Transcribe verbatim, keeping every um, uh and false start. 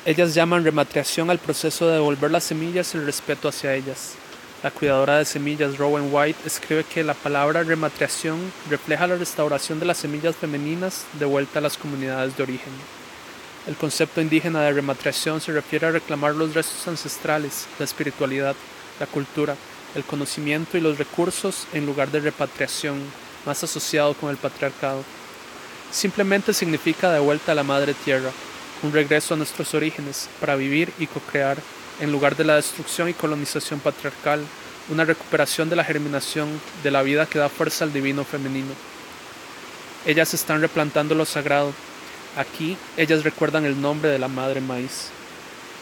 Ellas llaman rematriación al proceso de devolver las semillas y el respeto hacia ellas. La cuidadora de semillas Rowan White escribe que la palabra rematriación refleja la restauración de las semillas femeninas de vuelta a las comunidades de origen. El concepto indígena de rematriación se refiere a reclamar los restos ancestrales, la espiritualidad, la cultura, el conocimiento y los recursos en lugar de repatriación, más asociado con el patriarcado. Simplemente significa de vuelta a la madre tierra, un regreso a nuestros orígenes para vivir y co-crear, en lugar de la destrucción y colonización patriarcal, una recuperación de la germinación de la vida que da fuerza al divino femenino. Ellas están replantando lo sagrado. Aquí ellas recuerdan el nombre de la madre maíz.